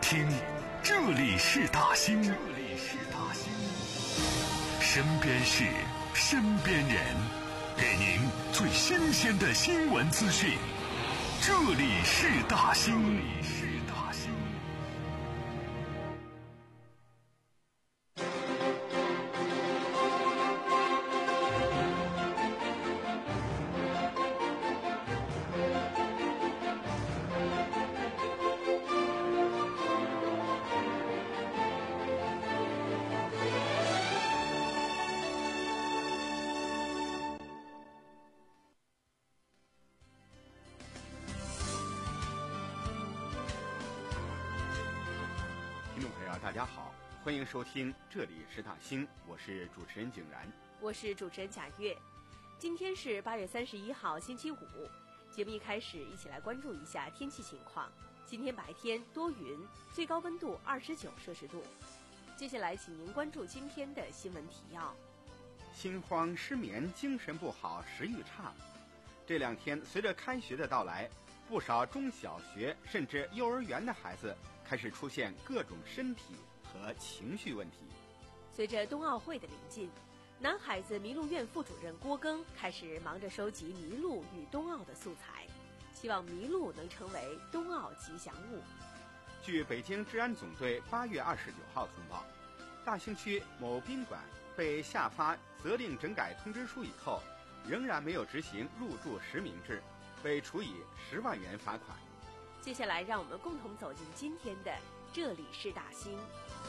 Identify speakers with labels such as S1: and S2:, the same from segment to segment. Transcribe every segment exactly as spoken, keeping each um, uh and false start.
S1: 听，这里是大兴，这里是大兴，身边事，身边人，给您最新鲜的新闻资讯。这里是大兴，这里是大兴。
S2: 听众朋友大家好，欢迎收听这里是大兴，我是主持人景然，
S3: 我是主持人贾月。今天是八月三十一号星期五，节目一开始一起来关注一下天气情况。今天白天多云，最高温度二十九摄氏度。接下来请您关注今天的新闻提要。
S2: 心慌失眠，精神不好，食欲差。这两天随着开学的到来，不少中小学甚至幼儿园的孩子开始出现各种身体和情绪问题。
S3: 随着冬奥会的临近，男孩子麋鹿院副主任郭庚开始忙着收集麋鹿与冬奥的素材，希望麋鹿能成为冬奥吉祥物。
S2: 据北京治安总队八月二十九号通报，大兴区某宾馆被下发责令整改通知书以后，仍然没有执行入住实名制，被处以十万元罚款。
S3: 接下来让我们共同走进今天的这里是大兴。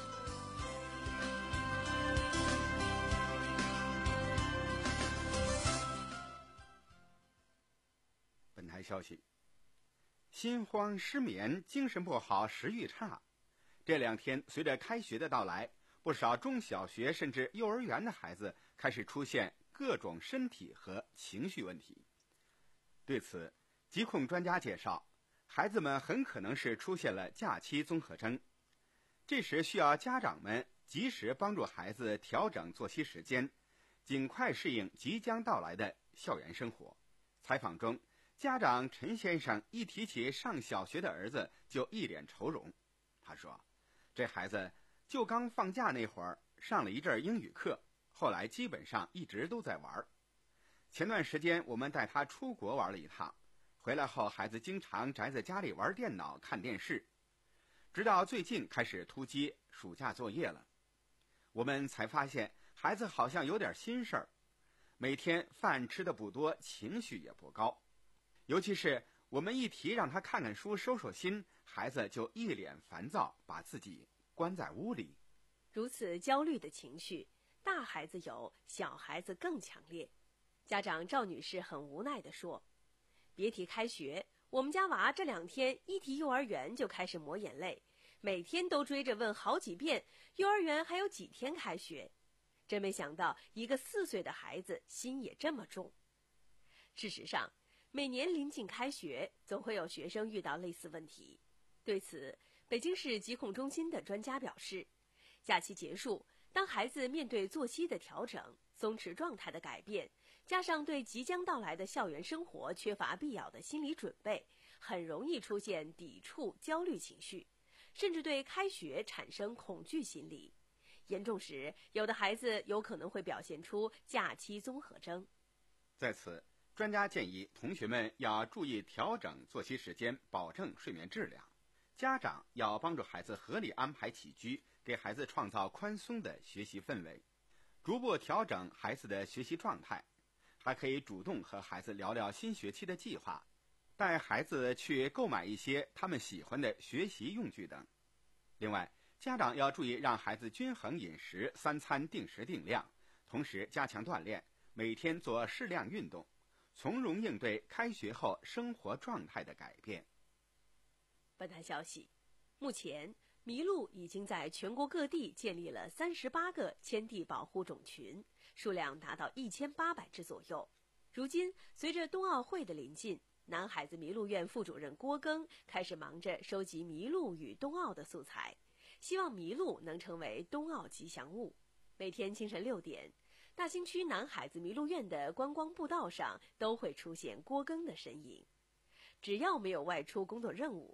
S2: 本台消息，心慌失眠，精神不好，食欲差。这两天随着开学的到来，不少中小学甚至幼儿园的孩子开始出现各种身体和情绪问题。对此，疾控专家介绍，孩子们很可能是出现了假期综合征，这时需要家长们及时帮助孩子调整作息时间，尽快适应即将到来的校园生活。采访中，家长陈先生一提起上小学的儿子就一脸愁容。他说，这孩子就刚放假那会儿上了一阵英语课，后来基本上一直都在玩。前段时间我们带他出国玩了一趟，回来后孩子经常宅在家里玩电脑看电视，直到最近开始突击暑假作业了。我们才发现孩子好像有点心事儿，每天饭吃的不多，情绪也不高。尤其是我们一提让他看看书收收心，孩子就一脸烦躁，把自己关在屋里。
S3: 如此焦虑的情绪，大孩子有，小孩子更强烈。家长赵女士很无奈地说，别提开学，我们家娃这两天一提幼儿园就开始抹眼泪，每天都追着问好几遍幼儿园还有几天开学。真没想到一个四岁的孩子心也这么重。事实上，每年临近开学，总会有学生遇到类似问题。对此，北京市疾控中心的专家表示，假期结束，当孩子面对作息的调整、松弛状态的改变，加上对即将到来的校园生活缺乏必要的心理准备，很容易出现抵触、焦虑情绪，甚至对开学产生恐惧心理。严重时，有的孩子有可能会表现出假期综合征。
S2: 在此，专家建议同学们要注意调整作息时间，保证睡眠质量。家长要帮助孩子合理安排起居，给孩子创造宽松的学习氛围，逐步调整孩子的学习状态。还可以主动和孩子聊聊新学期的计划，带孩子去购买一些他们喜欢的学习用具等。另外，家长要注意让孩子均衡饮食，三餐定时定量，同时加强锻炼，每天做适量运动，从容应对开学后生活状态的改变。
S3: 本台消息，目前麋鹿已经在全国各地建立了三十八个迁地保护种群，数量达到一千八百只左右。如今，随着冬奥会的临近，男孩子麋鹿院副主任郭庚开始忙着收集麋鹿与冬奥的素材，希望麋鹿能成为冬奥吉祥物。每天清晨六点，大兴区男孩子麋鹿院的观光步道上都会出现郭庚的身影。只要没有外出工作任务，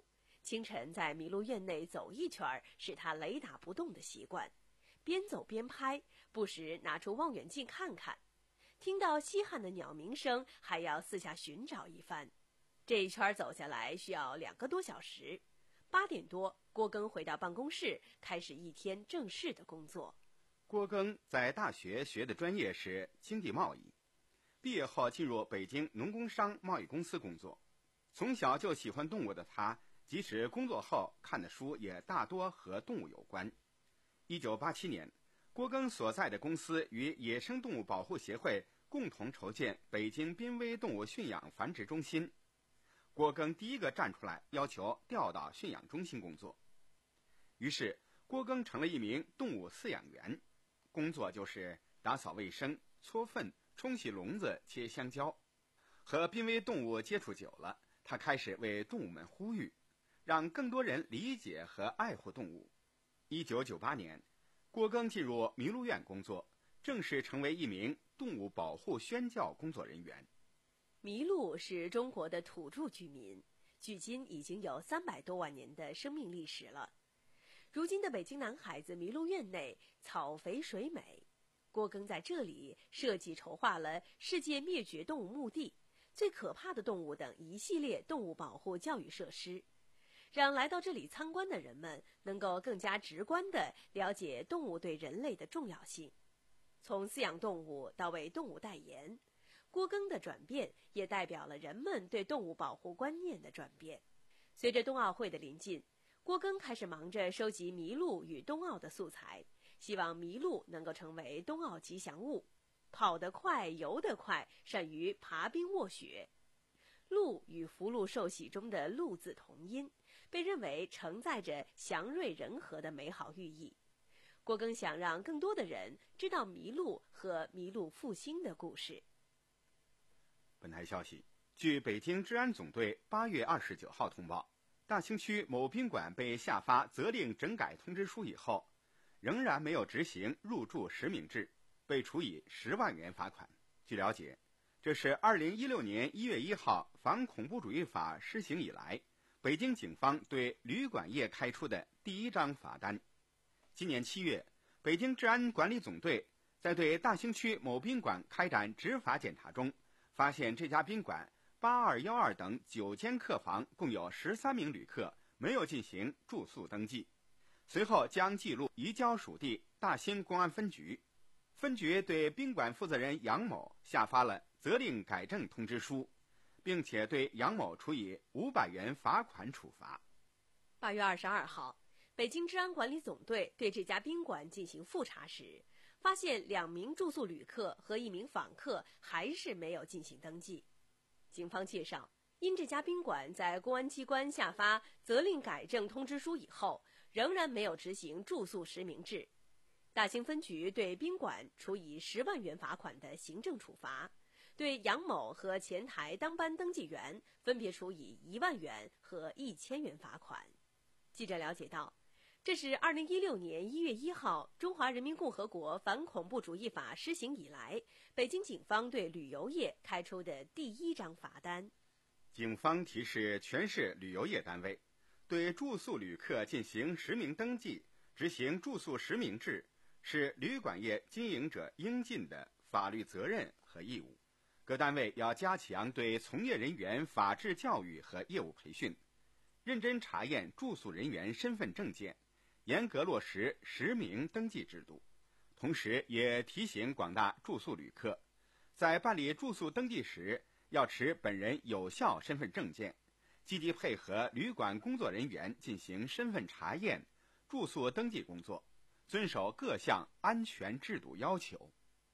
S3: 清晨在麋鹿院内走一圈是他雷打不动的习惯，边走边拍，不时拿出望远镜看看。听到稀罕的鸟鸣声，还要四下寻找一番。这一圈走下来需要两个多小时。八点多，郭庚回到办公室，开始一天正式的工作。
S2: 郭庚在大学学的专业是经济贸易，毕业后进入北京农工商贸易公司工作。从小就喜欢动物的他，即使工作后看的书也大多和动物有关。一九八七年，郭庚所在的公司与野生动物保护协会共同筹建北京濒危动物驯养繁殖中心。郭庚第一个站出来要求调到驯养中心工作，于是郭庚成了一名动物饲养员，工作就是打扫卫生、搓粪、冲洗笼子、切香蕉。和濒危动物接触久了，他开始为动物们呼吁，让更多人理解和爱护动物。一九九八年，郭庚进入麋鹿院工作，正式成为一名动物保护宣教工作人员。
S3: 麋鹿是中国的土著居民，距今已经有三百多万年的生命历史了。如今的北京南海子麋鹿院内草肥水美，郭庚在这里设计筹划了世界灭绝动物墓地、最可怕的动物等一系列动物保护教育设施，让来到这里参观的人们能够更加直观地了解动物对人类的重要性。从饲养动物到为动物代言，郭庚的转变也代表了人们对动物保护观念的转变。随着冬奥会的临近，郭庚开始忙着收集麋鹿与冬奥的素材，希望麋鹿能够成为冬奥吉祥物。跑得快，游得快，善于爬冰卧雪。鹿与福禄寿喜中的鹿字同音，被认为承载着祥瑞人和的美好寓意。郭庚想让更多的人知道麋鹿和麋鹿复兴的故事。
S2: 本台消息，据北京治安总队八月二十九号通报，大兴区某宾馆被下发责令整改通知书以后，仍然没有执行入住实名制，被处以十万元罚款。据了解，这是二零一六年一月一号反恐怖主义法施行以来，北京警方对旅馆业开出的第一张罚单。今年七月，北京治安管理总队在对大兴区某宾馆开展执法检查中，发现这家宾馆八二一二等九间客房共有十三名旅客没有进行住宿登记，随后将记录移交属地大兴公安分局。分局对宾馆负责人杨某下发了责令改正通知书，并且对杨某处以五百元罚款处罚。
S3: 八月二十二号，北京治安管理总队对这家宾馆进行复查时，发现两名住宿旅客和一名访客还是没有进行登记。警方介绍，因这家宾馆在公安机关下发责令改正通知书以后，仍然没有执行住宿实名制。大兴分局对宾馆处以十万元罚款的行政处罚，对杨某和前台当班登记员分别处以一万元和一千元罚款。记者了解到，这是二零一六年一月一号中华人民共和国反恐怖主义法施行以来，北京警方对旅游业开出的第一张罚单。
S2: 警方提示全市旅游业单位，对住宿旅客进行实名登记，执行住宿实名制，是旅馆业经营者应尽的法律责任和义务。各单位要加强对从业人员法治教育和业务培训，认真查验住宿人员身份证件，严格落实实名登记制度。同时也提醒广大住宿旅客，在办理住宿登记时，要持本人有效身份证件，积极配合旅馆工作人员进行身份查验、住宿登记工作，遵守各项安全制度要求。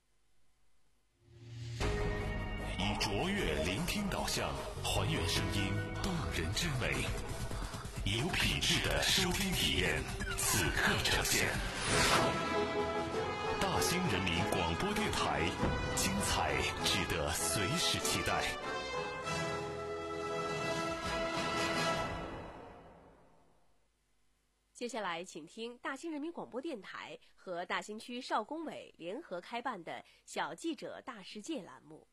S1: 以卓越聆听导向，还原声音动人之美，有品质的收听体验，此刻呈现。大兴人民广播电台，精彩值得随时期待。
S3: 接下来请听大兴人民广播电台和大兴区少工委联合开办的小记者大世界栏目。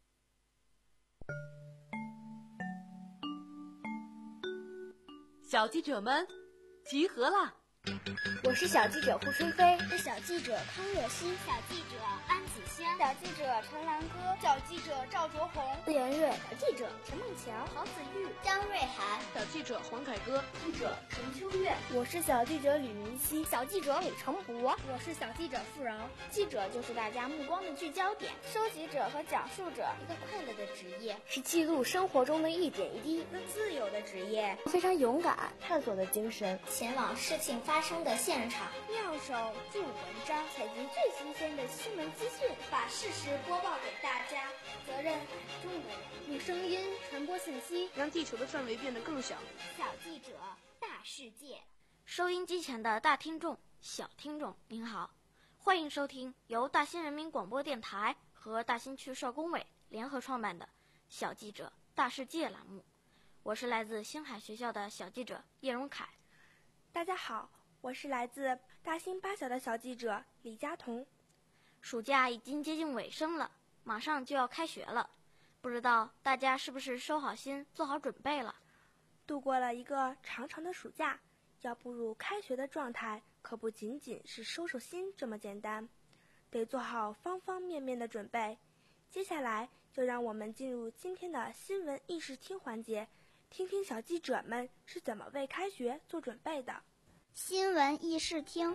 S3: 小记者们集合了！
S4: 我是小记者胡春飞，
S5: 是小记者康若曦，
S6: 小记者安子香，
S7: 小记者陈兰歌，
S8: 小记者赵卓红，
S4: 顾连瑞，
S9: 小记者陈梦强，
S6: 郝子玉，张瑞涵，
S10: 小记者黄凯歌，
S11: 记者陈秋月。
S12: 我是小记者吕明熙，
S13: 小记者李成博，
S14: 我是小记者付饶。
S15: 记者就是大家目光的聚焦点，收集者和讲述者，
S6: 一个快乐的职业，
S4: 是记录生活中的一点一滴，
S15: 一个自由的职业，
S4: 非常勇敢、探索的精神，
S6: 前往事情发生的现场，
S15: 妙手著文章，采集最新鲜的新闻资讯，
S6: 把事实播报给大家。责任很重的人，
S14: 用声音传播信息，
S10: 让地球的范围变得更小。
S6: 小记者，大世界。
S5: 收音机前的大听众、小听众，您好，欢迎收听由大新人民广播电台和大新区社工委联合创办的《小记者大世界》栏目。我是来自星海学校的小记者叶荣凯。
S12: 大家好，我是来自大新八小的小记者李佳彤。
S5: 暑假已经接近尾声了，马上就要开学了，不知道大家是不是收好心做好准备了？
S12: 度过了一个长长的暑假，要步入开学的状态，可不仅仅是收收心这么简单，得做好方方面面的准备。接下来就让我们进入今天的新闻议事厅环节，听听小记者们是怎么为开学做准备的。
S6: 新闻议事厅，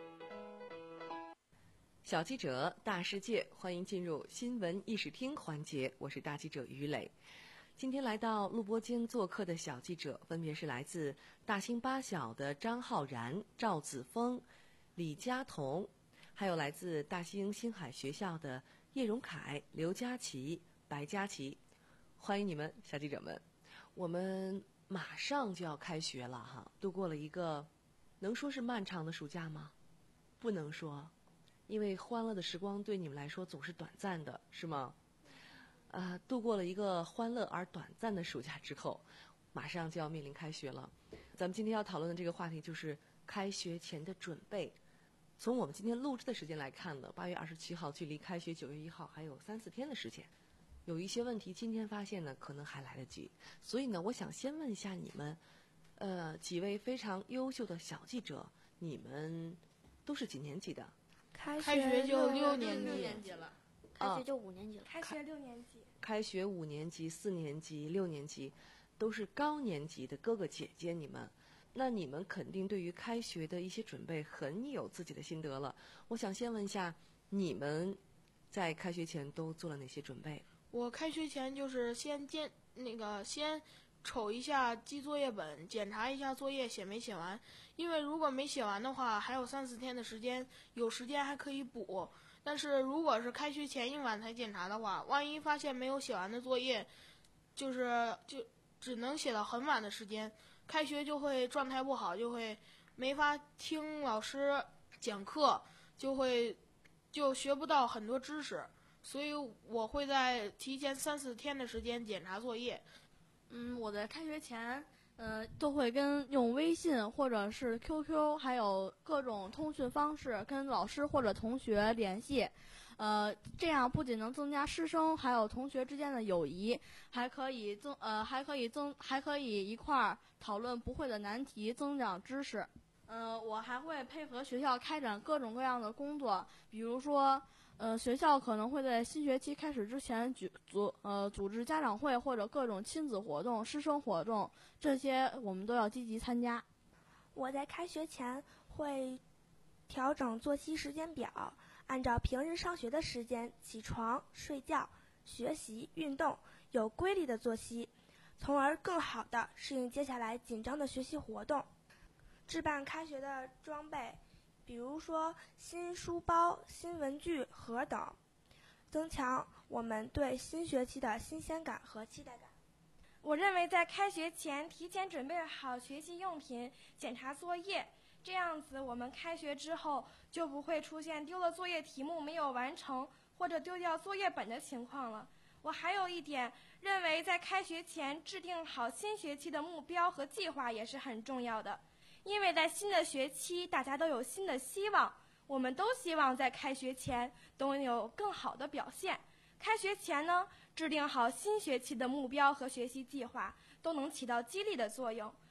S3: 小记者大世界，欢迎进入新闻议事厅环节，我是大记者于磊。今天来到录播间做客的小记者分别是来自大兴八小的张浩然、赵子峰、李佳彤，还有来自大兴星海学校的叶荣凯、刘佳琪、白佳琪。欢迎你们，小记者们。我们马上就要开学了哈，度过了一个能说是漫长的暑假吗？不能说，因为欢乐的时光对你们来说总是短暂的，是吗？呃，度过了一个欢乐而短暂的暑假之后，马上就要面临开学了。咱们今天要讨论的这个话题就是开学前的准备。从我们今天录制的时间来看呢，八月二十七号距离开学九月一号还有三四天的时间。有一些问题今天发现呢，可能还来得及。所以呢，我想先问一下你们，呃，几位非常优秀的小记者，你们都是几年级的？
S12: 开学,
S10: 开学就六年级,
S14: 六年级了，
S5: 开学就五年级了。
S12: 开学六年级，
S3: 开学五年级、四年级、六年级，都是高年级的哥哥姐姐，你们。那你们肯定对于开学的一些准备很有自己的心得了。我想先问一下，你们在开学前都做了哪些准备？
S10: 我开学前就是先监那个先瞅一下记作业本，检查一下作业写没写完，因为如果没写完的话，还有三四天的时间，有时间还可以补。但是如果是开学前一晚才检查的话，万一发现没有写完的作业，就是就只能写到很晚的时间，开学就会状态不好，就会没法听老师讲课，就会就学不到很多知识。所以我会在提前三四天的时间检查作业。
S14: 嗯，我在开学前，呃，都会跟用微信或者是 Q Q， 还有各种通讯方式跟老师或者同学联系。呃，这样不仅能增加师生还有同学之间的友谊，还可以增呃还可以增还可以一块儿讨论不会的难题，增长知识。呃，我还会配合学校开展各种各样的工作，比如说。呃，学校可能会在新学期开始之前举组呃组织家长会或者各种亲子活动、师生活动，这些我们都要积极参加。
S12: 我在开学前会调整作息时间表，按照平日上学的时间起床、睡觉、学习、运动，有规律的作息，从而更好地适应接下来紧张的学习活动。置办开学的装备。比如说新书包、新文具盒等，增强我们对新学期的新鲜感和期待感。
S16: 我认为在开学前提前准备好学习用品，检查作业，这样子我们开学之后就不会出现丢了作业题目没有完成或者丢掉作业本的情况了。我还有一点认为，在开学前制定好新学期的目标和计划也是很重要的。因为在新的学期，大家都有新的希望，我们都希望在开学前都有更好的表现。开学前呢，制定好新学期的目标和学习计划，都能起到激励的作用。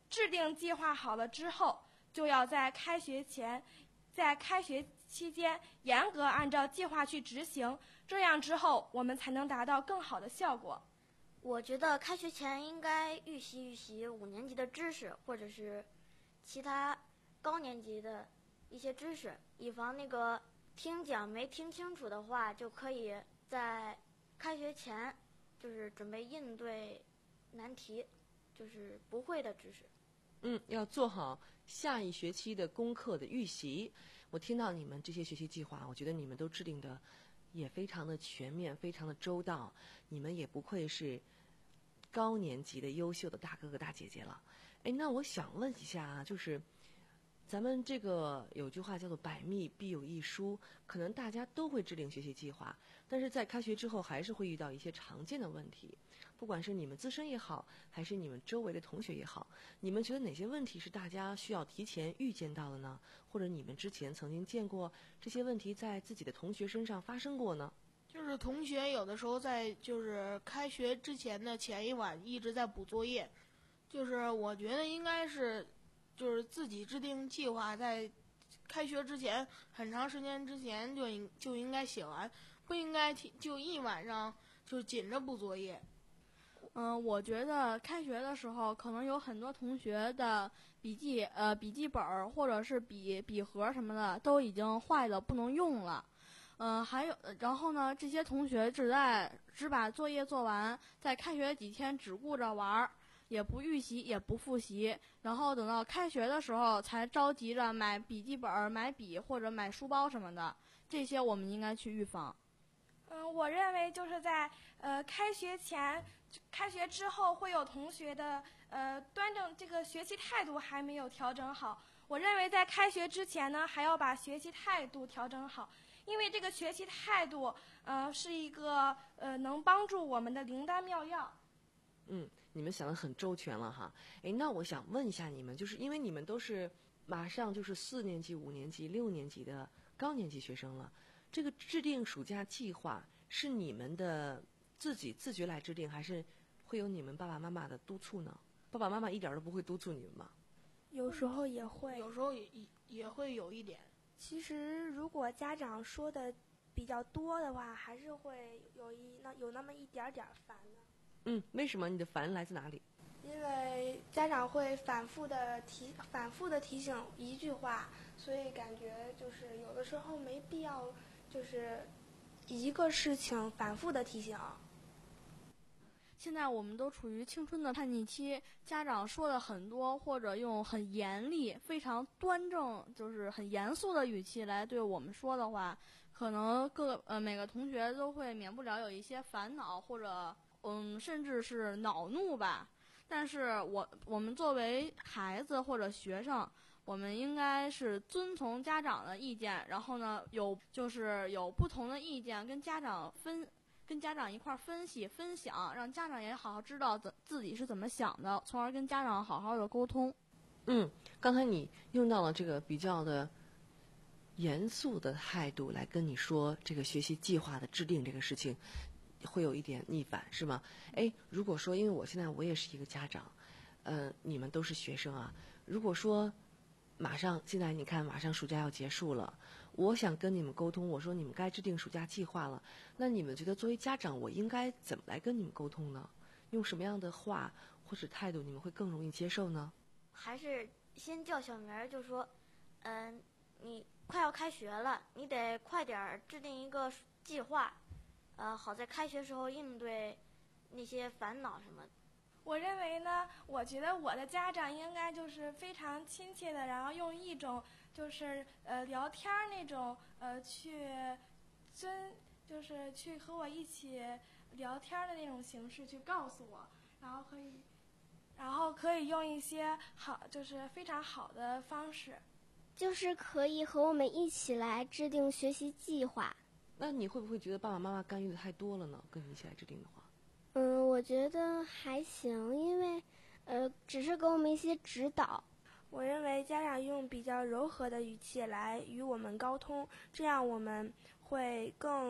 S16: 制定计划好了之后，就要在开学前，在开学期间严格按照计划去执行，这样之后我们才能达到更好的效果。
S5: 我觉得开学前应该预习预习五年级的知识，或者是其他高年级的一些知识，以防那个听讲没听清楚的话，就可以在开学前就是准备应对难题，就是不会的知识。
S7: 嗯，要做好下一学期的功课的预习。我听到你们这些学习计划，我觉得你们都制定的也非常的全面，非常的周到。你们也不愧是高年级的优秀的大哥哥大姐姐了。哎，那我想问一下啊，就是咱们这个有句话叫做百密必有一疏，可能大家都会制定学习计划，但是在开学之后还是会遇到一些常见的问题，不管是你们自身也好，还是你们周围的同学也好，你们觉得哪些问题是大家需要提前预见到的呢？或者你们之前曾经见过这些问题在自己的同学身上发生过呢？
S10: 就是同学有的时候在就是开学之前的前一晚一直在补作业，就是我觉得应该是就是自己制定计划，在开学之前很长时间之前就应就应该写完，不应该就一晚上就紧着补作业。
S14: 嗯，我觉得开学的时候，可能有很多同学的笔记呃笔记本儿或者是笔笔盒什么的都已经坏了，不能用了。嗯、呃，还有，然后呢，这些同学只在只把作业做完，在开学几天只顾着玩儿，也不预习，也不复习，然后等到开学的时候才着急着买笔记本、买笔或者买书包什么的，这些我们应该去预防。
S16: 嗯，我认为就是在呃开学前、开学之后，会有同学的呃端正这个学习态度还没有调整好。我认为在开学之前呢，还要把学习态度调整好。因为这个学习态度，呃，是一个呃能帮助我们的灵丹妙药。
S7: 嗯，你们想得很周全了哈。哎，那我想问一下你们，就是因为你们都是马上就是四年级、五年级、六年级的高年级学生了，这个制定暑假计划是你们的自己自觉来制定，还是会有你们爸爸妈妈的督促呢？爸爸妈妈一点都不会督促你们吗？
S12: 有时候也会，
S10: 有时候也也会有一点。
S12: 其实，如果家长说的比较多的话，还是会有一那有那么一点点烦的。
S7: 嗯，为什么你的烦来自哪里？
S12: 因为家长会反复的提、反复的提醒一句话，所以感觉就是有的时候没必要，就是一个事情反复的提醒。
S14: 现在我们都处于青春的叛逆期，家长说的很多，或者用很严厉、非常端正，就是很严肃的语气来对我们说的话，可能各呃每个同学都会免不了有一些烦恼，或者嗯甚至是恼怒吧。但是我我们作为孩子或者学生，我们应该是遵从家长的意见，然后呢有就是有不同的意见跟家长分。跟家长一块儿分析分享，让家长也好好知道怎自己是怎么想的，从而跟家长好好的沟通。
S7: 嗯，刚才你用到了这个比较的严肃的态度来跟你说这个学习计划的制定这个事情，会有一点逆反是吗？哎，如果说因为我现在我也是一个家长，呃，你们都是学生啊，如果说马上现在你看马上暑假要结束了，我想跟你们沟通，我说你们该制定暑假计划了，那你们觉得作为家长我应该怎么来跟你们沟通呢？用什么样的话或者态度你们会更容易接受呢？
S5: 还是先叫小名儿，就说嗯、呃，你快要开学了，你得快点制定一个计划，呃，好在开学时候应对那些烦恼什么的。
S16: 我认为呢，我觉得我的家长应该就是非常亲切的，然后用一种就是呃聊天那种呃去尊，就是去和我一起聊天的那种形式去告诉我，然后可以，然后可以用一些好就是非常好的方式，
S15: 就是可以和我们一起来制定学习计划。
S7: 那你会不会觉得爸爸妈妈干预的太多了呢？跟你一起来制定的话？
S15: 嗯，我觉得还行，因为，呃，只是给我们一些指导。
S12: 我认为家长用比较柔和的语气来与我们沟通，这样我们会更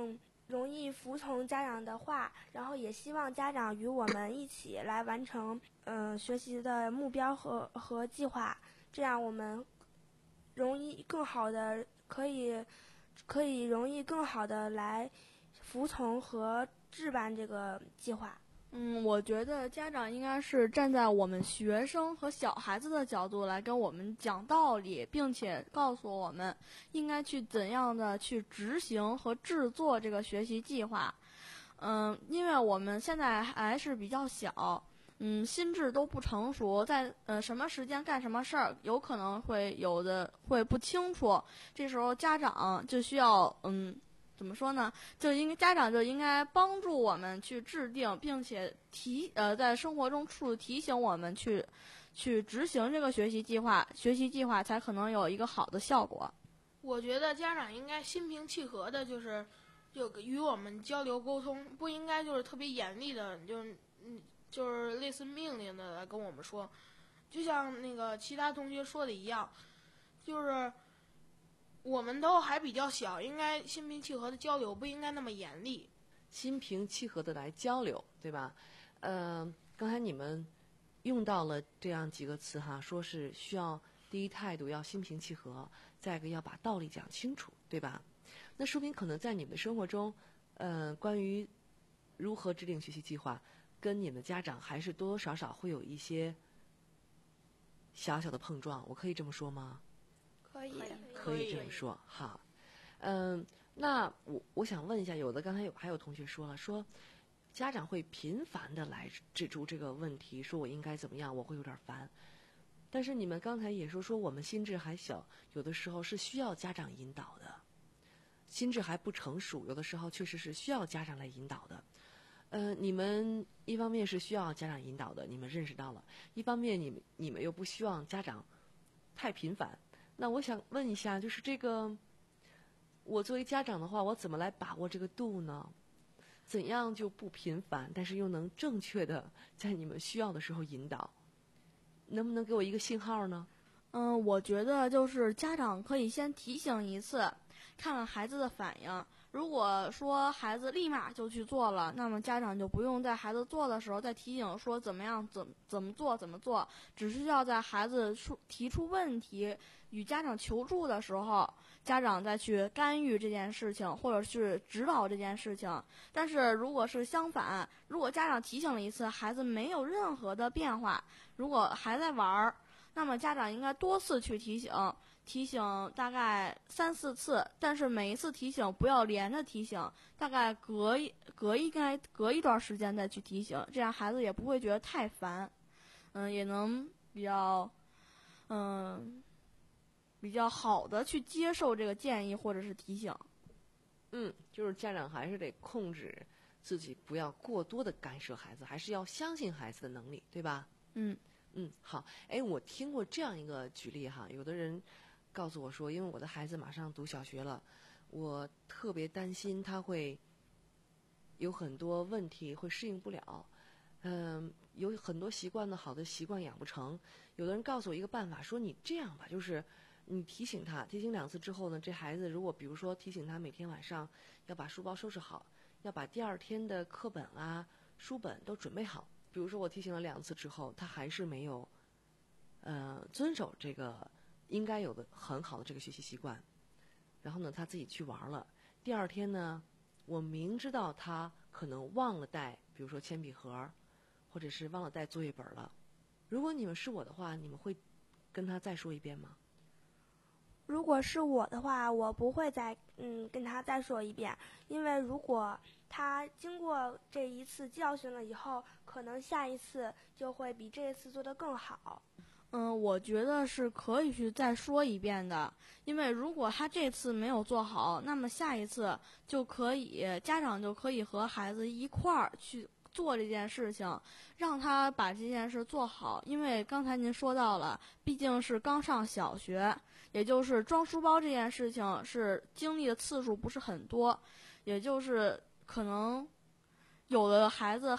S12: 容易服从家长的话，然后也希望家长与我们一起来完成嗯、呃、学习的目标和和计划，这样我们容易更好的可以可以容易更好的来服从和置办这个计划。
S14: 嗯，我觉得家长应该是站在我们学生和小孩子的角度来跟我们讲道理，并且告诉我们应该去怎样的去执行和制作这个学习计划。嗯，因为我们现在还是比较小，嗯，心智都不成熟，在呃什么时间干什么事儿，有可能会有的会不清楚，这时候家长就需要嗯。怎么说呢？就应该家长就应该帮助我们去制定，并且提呃在生活中处提醒我们去去执行这个学习计划，学习计划才可能有一个好的效果。
S10: 我觉得家长应该心平气和的，就是就与我们交流沟通，不应该就是特别严厉的，就是嗯就是类似命令的来跟我们说，就像那个其他同学说的一样，就是。我们都还比较小，应该心平气和的交流，不应该那么严厉。
S7: 心平气和的来交流，对吧？呃，刚才你们用到了这样几个词哈，说是需要第一态度要心平气和，再一个要把道理讲清楚，对吧？那说明可能在你们的生活中，呃，关于如何制定学习计划，跟你们的家长还是多多少少会有一些小小的碰撞，我可以这么说吗？
S12: 可以，
S7: 可以这么说。好，嗯，那我我想问一下，有的刚才有还有同学说了，说家长会频繁的来指出这个问题，说我应该怎么样，我会有点烦。但是你们刚才也说说我们心智还小，有的时候是需要家长引导的，心智还不成熟，有的时候确实是需要家长来引导的。呃，你们一方面是需要家长引导的，你们认识到了；一方面你们你们又不希望家长太频繁。那我想问一下，就是这个，我作为家长的话，我怎么来把握这个度呢？怎样就不频繁，但是又能正确的在你们需要的时候引导？能不能给我一个信号呢？
S14: 嗯，我觉得就是家长可以先提醒一次，看看孩子的反应。如果说孩子立马就去做了，那么家长就不用在孩子做的时候再提醒说怎么样怎怎么做怎么做，只需要在孩子出提出问题与家长求助的时候，家长再去干预这件事情，或者是指导这件事情。但是如果是相反，如果家长提醒了一次，孩子没有任何的变化，如果还在玩儿，那么家长应该多次去提醒，提醒大概三四次，但是每一次提醒不要连着提醒，大概隔一隔应该隔一段时间再去提醒，这样孩子也不会觉得太烦，嗯，也能比较嗯比较好的去接受这个建议或者是提醒。
S7: 嗯，就是家长还是得控制自己，不要过多的干涉孩子，还是要相信孩子的能力，对吧？
S14: 嗯
S7: 嗯，好。哎，我听过这样一个举例哈，有的人告诉我说，因为我的孩子马上读小学了，我特别担心他会有很多问题会适应不了，嗯，有很多习惯呢，好的习惯养不成。有的人告诉我一个办法，说你这样吧，就是你提醒他，提醒两次之后呢，这孩子如果比如说提醒他每天晚上要把书包收拾好，要把第二天的课本啊、书本都准备好。比如说我提醒了两次之后，他还是没有呃遵守这个应该有的很好的这个学习习惯，然后呢他自己去玩了。第二天呢，我明知道他可能忘了带，比如说铅笔盒，或者是忘了带作业本了。如果你们是我的话，你们会跟他再说一遍吗？
S12: 如果是我的话，我不会再嗯跟他再说一遍，因为如果他经过这一次教训了以后，可能下一次就会比这一次做得更好。
S14: 嗯，我觉得是可以去再说一遍的，因为如果他这次没有做好，那么下一次就可以家长就可以和孩子一块儿去做这件事情，让他把这件事做好。因为刚才您说到了，毕竟是刚上小学，也就是装书包这件事情是经历的次数不是很多，也就是可能有的孩子还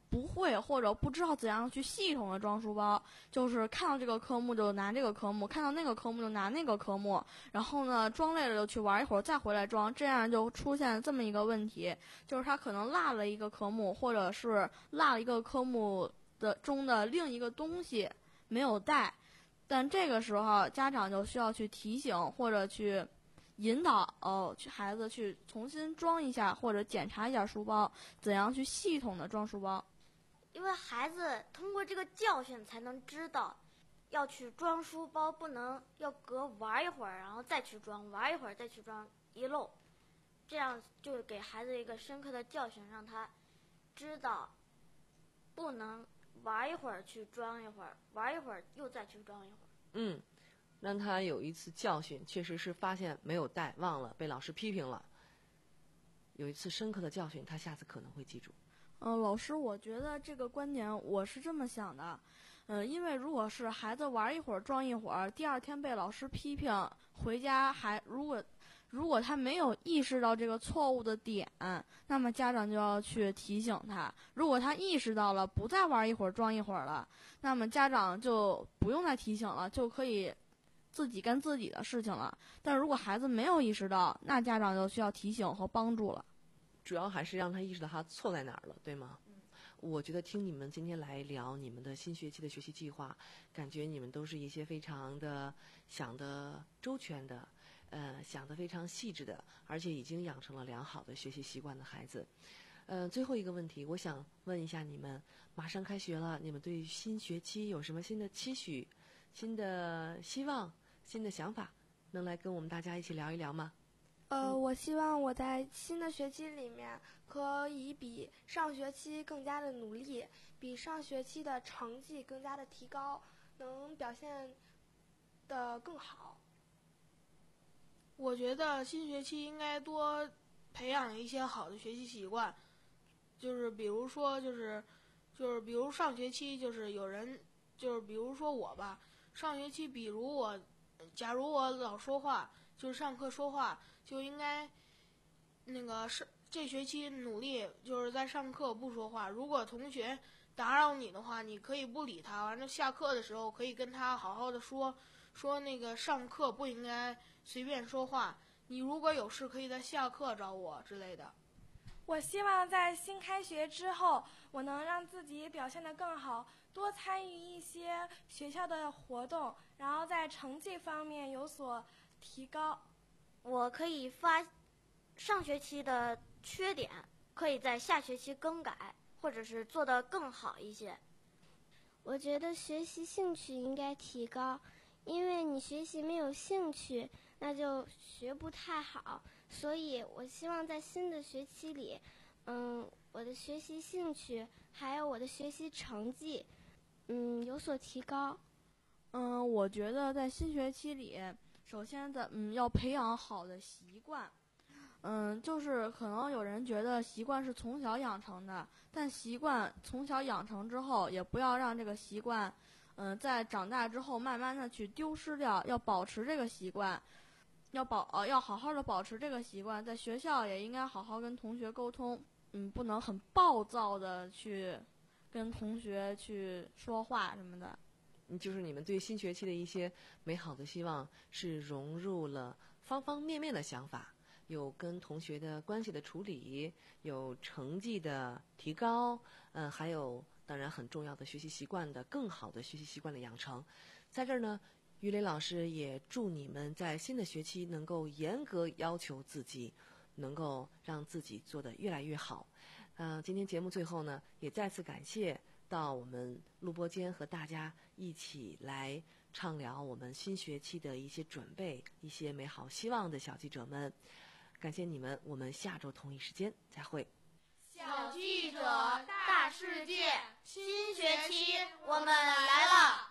S14: 不会或者不知道怎样去系统的装书包，就是看到这个科目就拿这个科目，看到那个科目就拿那个科目，然后呢装累了就去玩一会儿再回来装，这样就出现这么一个问题，就是他可能落了一个科目，或者是落了一个科目的中的另一个东西没有带，但这个时候家长就需要去提醒或者去引导哦，去孩子去重新装一下或者检查一下书包，怎样去系统的装书包。
S5: 因为孩子通过这个教训才能知道，要去装书包不能要隔玩一会儿然后再去装，玩一会儿再去装一漏，这样就给孩子一个深刻的教训，让他知道不能玩一会儿去装一会儿，玩一会儿又再去装一会儿。
S7: 嗯，让他有一次教训，确实是发现没有带忘了，被老师批评了，有一次深刻的教训，他下次可能会记住。
S14: 嗯、呃，老师，我觉得这个观点我是这么想的，嗯、呃，因为如果是孩子玩一会儿装一会儿，第二天被老师批评，回家还如果如果他没有意识到这个错误的点，那么家长就要去提醒他。如果他意识到了，不再玩一会儿装一会儿了，那么家长就不用再提醒了，就可以自己干自己的事情了。但如果孩子没有意识到，那家长就需要提醒和帮助了。
S7: 主要还是让他意识到他错在哪儿了，对吗？嗯，我觉得听你们今天来聊你们的新学期的学习计划，感觉你们都是一些非常的想得周全的，呃，想得非常细致的，而且已经养成了良好的学习习惯的孩子。呃，最后一个问题，我想问一下你们，马上开学了，你们对新学期有什么新的期许、新的希望、新的想法，能来跟我们大家一起聊一聊吗？
S12: 呃，我希望我在新的学期里面可以比上学期更加的努力，比上学期的成绩更加的提高，能表现得更好。
S10: 我觉得新学期应该多培养一些好的学习习惯，就是比如说就是就是比如上学期就是有人就是比如说我吧，上学期比如我假如我老说话，就是上课说话，就应该那个是这学期努力就是在上课不说话，如果同学打扰你的话，你可以不理他，完了下课的时候可以跟他好好的说说那个上课不应该随便说话，你如果有事可以在下课找我之类的。
S16: 我希望在新开学之后，我能让自己表现得更好，多参与一些学校的活动，然后在成绩方面有所提高。
S5: 我可以发上学期的缺点，可以在下学期更改，或者是做得更好一些。
S15: 我觉得学习兴趣应该提高，因为你学习没有兴趣，那就学不太好。所以我希望在新的学期里，嗯，我的学习兴趣还有我的学习成绩，嗯，有所提高。
S14: 嗯，我觉得在新学期里，首先的嗯要培养好的习惯。嗯，就是可能有人觉得习惯是从小养成的，但习惯从小养成之后，也不要让这个习惯，嗯，在长大之后慢慢的去丢失掉，要保持这个习惯。要保呃要好好的保持这个习惯，在学校也应该好好跟同学沟通，嗯，不能很暴躁的去跟同学去说话什么的。
S7: 就是你们对新学期的一些美好的希望是融入了方方面面的想法，有跟同学的关系的处理，有成绩的提高，嗯，还有当然很重要的学习习惯的更好的学习习惯的养成。在这儿呢，于磊老师也祝你们在新的学期能够严格要求自己，能够让自己做得越来越好。呃，今天节目最后呢，也再次感谢到我们录播间和大家一起来畅聊我们新学期的一些准备、一些美好希望的小记者们，感谢你们，我们下周同一时间再会。
S10: 小记者大世界，新学期
S5: 我们来了。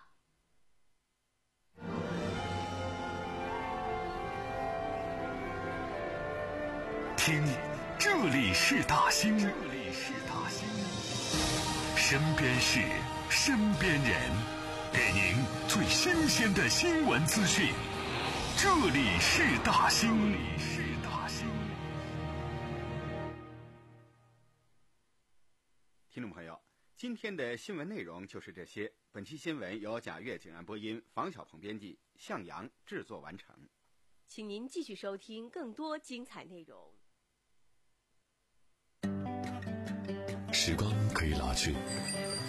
S1: 听，这里是大兴，这里是大兴，身边事，身边人，给您最新鲜的新闻资讯。这里是大兴，这里是大兴。
S2: 听众朋友， 今天的新闻内容就是这些。本期新闻由贾月景安播音，房小鹏编辑，向阳制作完成。
S3: 请您继续收听更多精彩内容。
S1: 时光可以老去，